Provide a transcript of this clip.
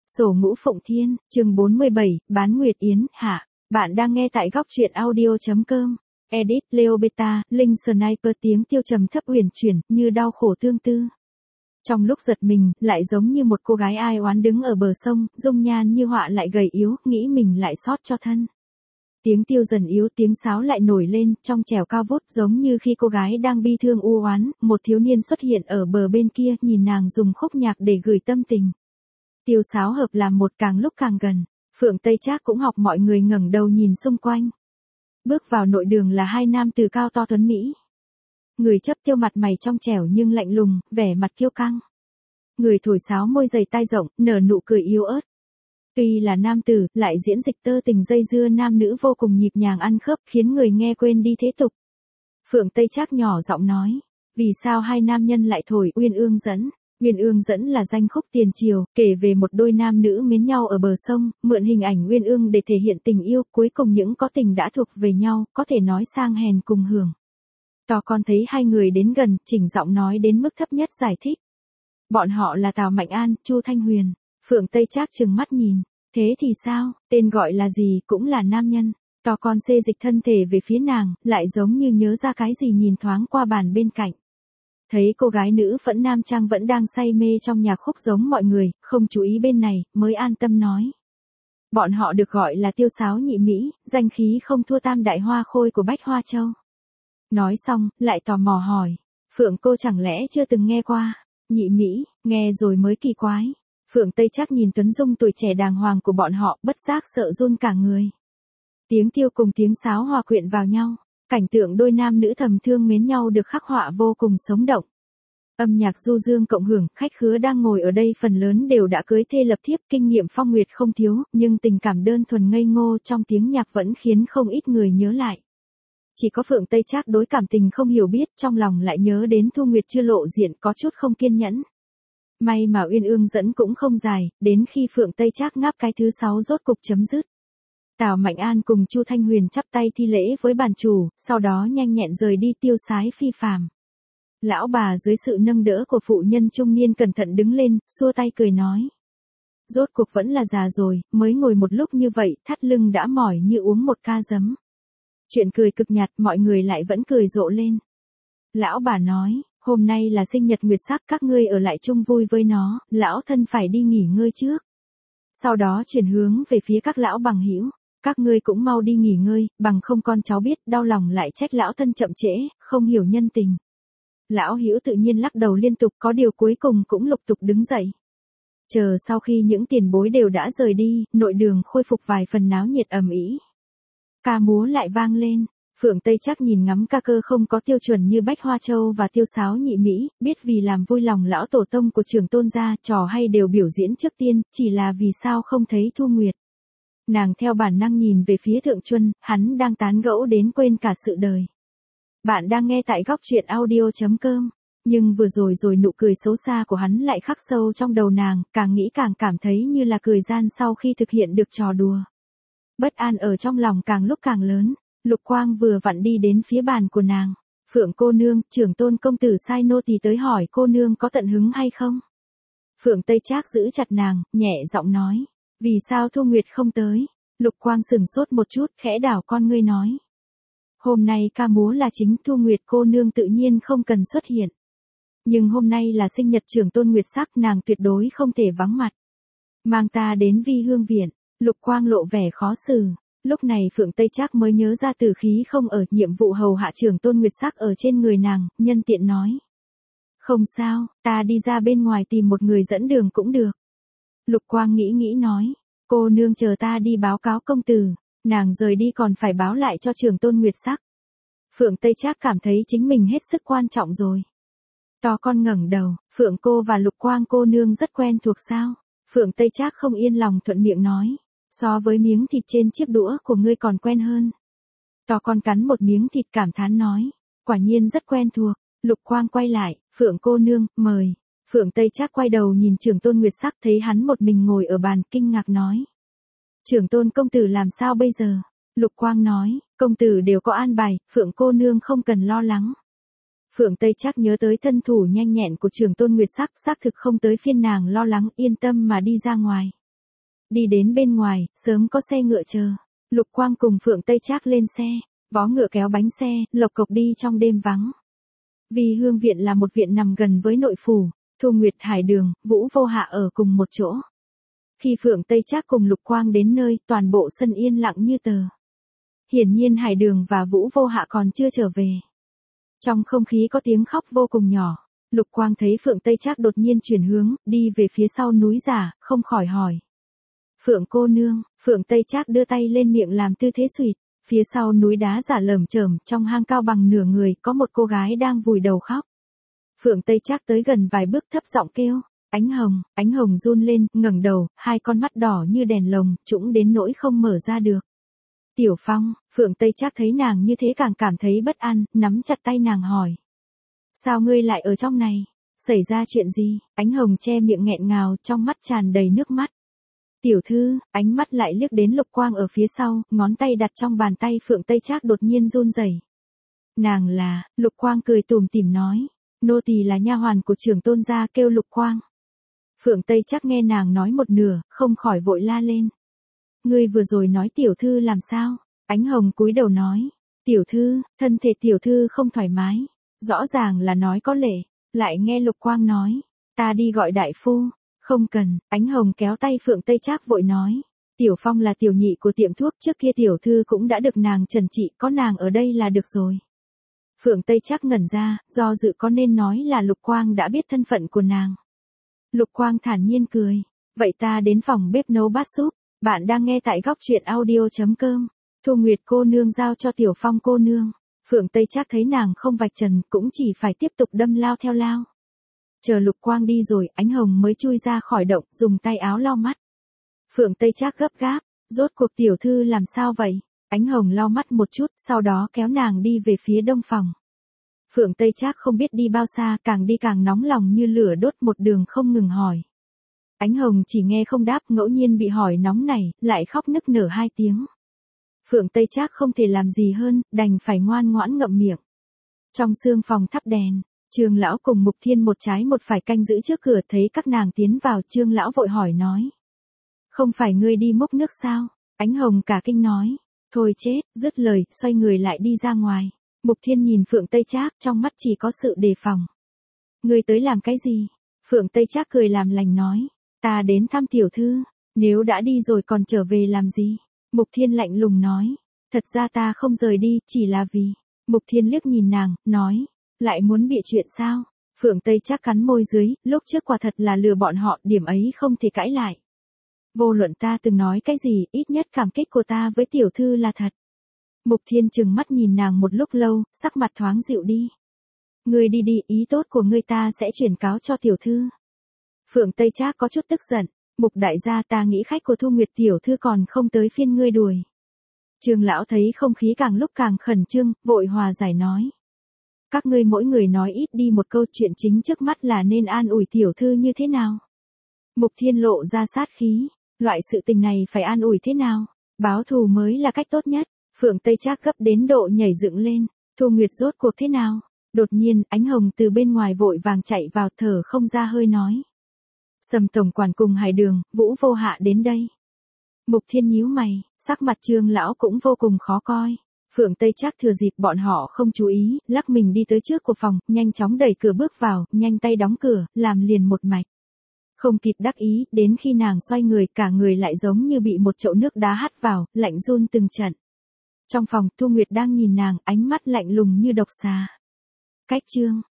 Sổ Ngũ Phụng Thiên, chương 47, Bán Nguyệt Yến, hạ. Bạn đang nghe tại góc truyện audio.com. Edit, Leo Beta, Linh Sniper tiếng tiêu trầm thấp uyển chuyển, như đau khổ tương tư. Trong lúc giật mình, lại giống như một cô gái ai oán đứng ở bờ sông, dung nhan như họa lại gầy yếu, nghĩ mình lại xót cho thân. Tiếng tiêu dần yếu, tiếng sáo lại nổi lên, trong trẻo cao vút giống như khi cô gái đang bi thương u oán, một thiếu niên xuất hiện ở bờ bên kia, nhìn nàng dùng khúc nhạc để gửi tâm tình. Tiêu sáo hợp làm một càng lúc càng gần, Phượng Tây Trác cũng học mọi người ngẩng đầu nhìn xung quanh. Bước vào nội đường là hai nam từ cao to tuấn mỹ. Người chấp tiêu mặt mày trong trẻo nhưng lạnh lùng, vẻ mặt kiêu căng. Người thổi sáo môi dày tai rộng, nở nụ cười yếu ớt. Tuy là nam tử, lại diễn dịch tơ tình dây dưa nam nữ vô cùng nhịp nhàng ăn khớp, khiến người nghe quên đi thế tục. Phượng Tây Trác nhỏ giọng nói, vì sao hai nam nhân lại thổi Uyên Ương Dẫn? Uyên Ương Dẫn là danh khúc tiền triều, kể về một đôi nam nữ mến nhau ở bờ sông, mượn hình ảnh Uyên Ương để thể hiện tình yêu, cuối cùng những có tình đã thuộc về nhau, có thể nói sang hèn cùng hưởng. To Con thấy hai người đến gần, chỉnh giọng nói đến mức thấp nhất giải thích. Bọn họ là Tào Mạnh An, Chu Thanh Huyền. Phượng Tây Trác trừng mắt nhìn, thế thì sao, tên gọi là gì cũng là nam nhân. To Con xê dịch thân thể về phía nàng, lại giống như nhớ ra cái gì nhìn thoáng qua bàn bên cạnh. Thấy cô gái nữ phẫn nam trang vẫn đang say mê trong nhạc khúc giống mọi người, không chú ý bên này, mới an tâm nói. Bọn họ được gọi là tiêu sáo nhị Mỹ, danh khí không thua tam đại hoa khôi của Bách Hoa Châu. Nói xong, lại tò mò hỏi, Phượng cô chẳng lẽ chưa từng nghe qua, nhị Mỹ, nghe rồi mới kỳ quái. Phượng Tây Trác nhìn Tuấn Dung tuổi trẻ đàng hoàng của bọn họ, bất giác sợ run cả người. Tiếng tiêu cùng tiếng sáo hòa quyện vào nhau. Cảnh tượng đôi nam nữ thầm thương mến nhau được khắc họa vô cùng sống động. Âm nhạc du dương cộng hưởng, khách khứa đang ngồi ở đây phần lớn đều đã cưới thê lập thiếp, kinh nghiệm phong nguyệt không thiếu, nhưng tình cảm đơn thuần ngây ngô trong tiếng nhạc vẫn khiến không ít người nhớ lại. Chỉ có Phượng Tây Trác đối cảm tình không hiểu biết, trong lòng lại nhớ đến Thu Nguyệt chưa lộ diện, có chút không kiên nhẫn. May mà Uyên Ương Dẫn cũng không dài, đến khi Phượng Tây Trác ngáp cái thứ 6 rốt cục chấm dứt. Tào Mạnh An cùng Chu Thanh Huyền chắp tay thi lễ với bàn chủ, sau đó nhanh nhẹn rời đi tiêu sái phi phàm. Lão bà dưới sự nâng đỡ của phụ nhân trung niên cẩn thận đứng lên, xua tay cười nói. Rốt cuộc vẫn là già rồi, mới ngồi một lúc như vậy, thắt lưng đã mỏi như uống một ca giấm. Chuyện cười cực nhạt, mọi người lại vẫn cười rộ lên. Lão bà nói, hôm nay là sinh nhật Nguyệt Sắc, các ngươi ở lại chung vui với nó, lão thân phải đi nghỉ ngơi trước. Sau đó chuyển hướng về phía các lão bằng hữu. Các ngươi cũng mau đi nghỉ ngơi, bằng không con cháu biết đau lòng lại trách lão thân chậm trễ, không hiểu nhân tình. Lão hữu tự nhiên lắc đầu liên tục, có điều cuối cùng cũng lục tục đứng dậy. Chờ sau khi những tiền bối đều đã rời đi, nội đường khôi phục vài phần náo nhiệt ầm ĩ. Ca múa lại vang lên, Phượng Tây Trác nhìn ngắm ca cơ không có tiêu chuẩn như Bách Hoa Châu và tiêu sáo nhị Mỹ, biết vì làm vui lòng lão tổ tông của Trường Tôn gia, trò hay đều biểu diễn trước tiên, chỉ là vì sao không thấy Thu Nguyệt. Nàng theo bản năng nhìn về phía Thượng Chuân, hắn đang tán gẫu đến quên cả sự đời. Bạn đang nghe tại góc truyện audio.com, nhưng vừa rồi nụ cười xấu xa của hắn lại khắc sâu trong đầu nàng, càng nghĩ càng cảm thấy như là cười gian sau khi thực hiện được trò đùa. Bất an ở trong lòng càng lúc càng lớn, Lục Quang vừa vặn đi đến phía bàn của nàng. Phượng cô nương, Trưởng Tôn công tử sai nô tỳ tới hỏi cô nương có tận hứng hay không? Phượng Tây Trác giữ chặt nàng, nhẹ giọng nói. Vì sao Thu Nguyệt không tới? Lục Quang sừng sốt một chút, khẽ đảo con ngươi nói. Hôm nay ca múa là chính, Thu Nguyệt cô nương tự nhiên không cần xuất hiện. Nhưng hôm nay là sinh nhật Trưởng Tôn Nguyệt Sắc, nàng tuyệt đối không thể vắng mặt. Mang ta đến Vi Hương Viện. Lục Quang lộ vẻ khó xử. Lúc này Phượng Tây Trác mới nhớ ra tử khí không ở, nhiệm vụ hầu hạ Trưởng Tôn Nguyệt Sắc ở trên người nàng, nhân tiện nói. Không sao, ta đi ra bên ngoài tìm một người dẫn đường cũng được. Lục Quang nghĩ nói, cô nương chờ ta đi báo cáo công tử, nàng rời đi còn phải báo lại cho Trưởng Tôn Nguyệt Sắc. Phượng Tây Trác cảm thấy chính mình hết sức quan trọng rồi. To Con ngẩng đầu, Phượng cô và Lục Quang cô nương rất quen thuộc sao? Phượng Tây Trác không yên lòng thuận miệng nói, so với miếng thịt trên chiếc đũa của ngươi còn quen hơn. To Con cắn một miếng thịt cảm thán nói, quả nhiên rất quen thuộc. Lục Quang quay lại, Phượng cô nương, mời. Phượng Tây Trác quay đầu nhìn Trưởng Tôn Nguyệt Sắc, thấy hắn một mình ngồi ở bàn, kinh ngạc nói. Trưởng Tôn công tử làm sao bây giờ? Lục Quang nói, công tử đều có an bài, Phượng cô nương không cần lo lắng. Phượng Tây Trác nhớ tới thân thủ nhanh nhẹn của Trưởng Tôn Nguyệt Sắc, xác thực không tới phiên nàng lo lắng, yên tâm mà đi ra ngoài. Đi đến bên ngoài, sớm có xe ngựa chờ. Lục Quang cùng Phượng Tây Trác lên xe, vó ngựa kéo bánh xe, lộc cộc đi trong đêm vắng. Vì Hương viện là một viện nằm gần với nội phủ, Thu Nguyệt, Hải Đường, Vũ Vô Hạ ở cùng một chỗ. Khi Phượng Tây Trác cùng Lục Quang đến nơi, toàn bộ sân yên lặng như tờ. Hiển nhiên Hải Đường và Vũ Vô Hạ còn chưa trở về. Trong không khí có tiếng khóc vô cùng nhỏ. Lục Quang thấy Phượng Tây Trác đột nhiên chuyển hướng, đi về phía sau núi giả, không khỏi hỏi. Phượng cô nương, Phượng Tây Trác đưa tay lên miệng làm tư thế suỵt. Phía sau núi đá giả lởm chởm, trong hang cao bằng nửa người, có một cô gái đang vùi đầu khóc. Phượng Tây Trác tới gần vài bước thấp giọng kêu. Ánh hồng run lên, ngẩng đầu, hai con mắt đỏ như đèn lồng, trũng đến nỗi không mở ra được. Tiểu Phong, Phượng Tây Trác thấy nàng như thế càng cảm thấy bất an, nắm chặt tay nàng hỏi. Sao ngươi lại ở trong này? Xảy ra chuyện gì? Ánh hồng che miệng nghẹn ngào, trong mắt tràn đầy nước mắt. Tiểu thư, ánh mắt lại liếc đến Lục Quang ở phía sau, ngón tay đặt trong bàn tay Phượng Tây Trác đột nhiên run rẩy. Nàng là, Lục Quang cười tủm tỉm nói. Nô tỳ là nha hoàn của trưởng tôn gia, kêu Lục Quang. Phượng Tây Trác nghe nàng nói một nửa, không khỏi vội la lên. Ngươi vừa rồi nói tiểu thư làm sao? Ánh hồng cúi đầu nói. Tiểu thư, thân thể tiểu thư không thoải mái. Rõ ràng là nói có lệ. Lại nghe Lục Quang nói. Ta đi gọi đại phu. Không cần, Ánh hồng kéo tay Phượng Tây Trác vội nói. Tiểu Phong là tiểu nhị của tiệm thuốc, trước kia tiểu thư cũng đã được nàng trần trị, có nàng ở đây là được rồi. Phượng Tây Trác ngẩn ra, do dự có nên nói là Lục Quang đã biết thân phận của nàng. Lục Quang thản nhiên cười. Vậy ta đến phòng bếp nấu bát súp. Bạn đang nghe tại góc truyện audio.com. Thu Nguyệt cô nương giao cho Tiểu Phong cô nương. Phượng Tây Trác thấy nàng không vạch trần, cũng chỉ phải tiếp tục đâm lao theo lao. Chờ Lục Quang đi rồi, Ánh hồng mới chui ra khỏi động, dùng tay áo lau mắt. Phượng Tây Trác gấp gáp. Rốt cuộc tiểu thư làm sao vậy? Ánh hồng lau mắt một chút, sau đó kéo nàng đi về phía đông phòng. Phượng Tây Trác không biết đi bao xa, càng đi càng nóng lòng như lửa đốt, một đường không ngừng hỏi. Ánh hồng chỉ nghe không đáp, ngẫu nhiên bị hỏi nóng này, lại khóc nức nở 2 tiếng. Phượng Tây Trác không thể làm gì hơn, đành phải ngoan ngoãn ngậm miệng. Trong sương phòng thắp đèn, Trương lão cùng Mục Thiên một trái một phải canh giữ trước cửa, thấy các nàng tiến vào, Trương lão vội hỏi nói. Không phải ngươi đi múc nước sao? Ánh hồng cả kinh nói. Thôi chết, dứt lời, xoay người lại đi ra ngoài. Mục Thiên nhìn Phượng Tây Trác, trong mắt chỉ có sự đề phòng. Ngươi tới làm cái gì? Phượng Tây Trác cười làm lành nói. Ta đến thăm tiểu thư, nếu đã đi rồi còn trở về làm gì? Mục Thiên lạnh lùng nói. Thật ra ta không rời đi, chỉ là vì. Mục Thiên liếc nhìn nàng, nói. Lại muốn bịa chuyện sao? Phượng Tây Trác cắn môi dưới, lúc trước quả thật là lừa bọn họ, điểm ấy không thể cãi lại. Vô luận ta từng nói cái gì, ít nhất cảm kích của ta với tiểu thư là thật. Mục Thiên trừng mắt nhìn nàng một lúc lâu, sắc mặt thoáng dịu đi. Ngươi đi đi, ý tốt của ngươi ta sẽ chuyển cáo cho tiểu thư. Phượng Tây Trác có chút tức giận. Mục đại gia, ta nghĩ khách của Thu Nguyệt tiểu thư còn không tới phiên ngươi đuổi. Trương lão thấy không khí càng lúc càng khẩn trương, vội hòa giải nói. Các ngươi mỗi người nói ít đi một câu, chuyện chính trước mắt là nên an ủi tiểu thư như thế nào? Mục Thiên lộ ra sát khí. Loại sự tình này phải an ủi thế nào? Báo thù mới là cách tốt nhất. Phượng Tây Trác gấp đến độ nhảy dựng lên. Thu Nguyệt rốt cuộc thế nào? Đột nhiên, Ánh hồng từ bên ngoài vội vàng chạy vào, thở không ra hơi nói. Sầm tổng quản cùng Hải Đường, Vũ Vô Hạ đến đây. Mục Thiên nhíu mày, sắc mặt Trương lão cũng vô cùng khó coi. Phượng Tây Trác thừa dịp bọn họ không chú ý, lắc mình đi tới trước của phòng, nhanh chóng đẩy cửa bước vào, nhanh tay đóng cửa, làm liền một mạch. Không kịp đắc ý, đến khi nàng xoay người, cả người lại giống như bị một chậu nước đá hắt vào, lạnh run từng trận. Trong phòng, Thu Nguyệt đang nhìn nàng, ánh mắt lạnh lùng như độc xà. Cách chương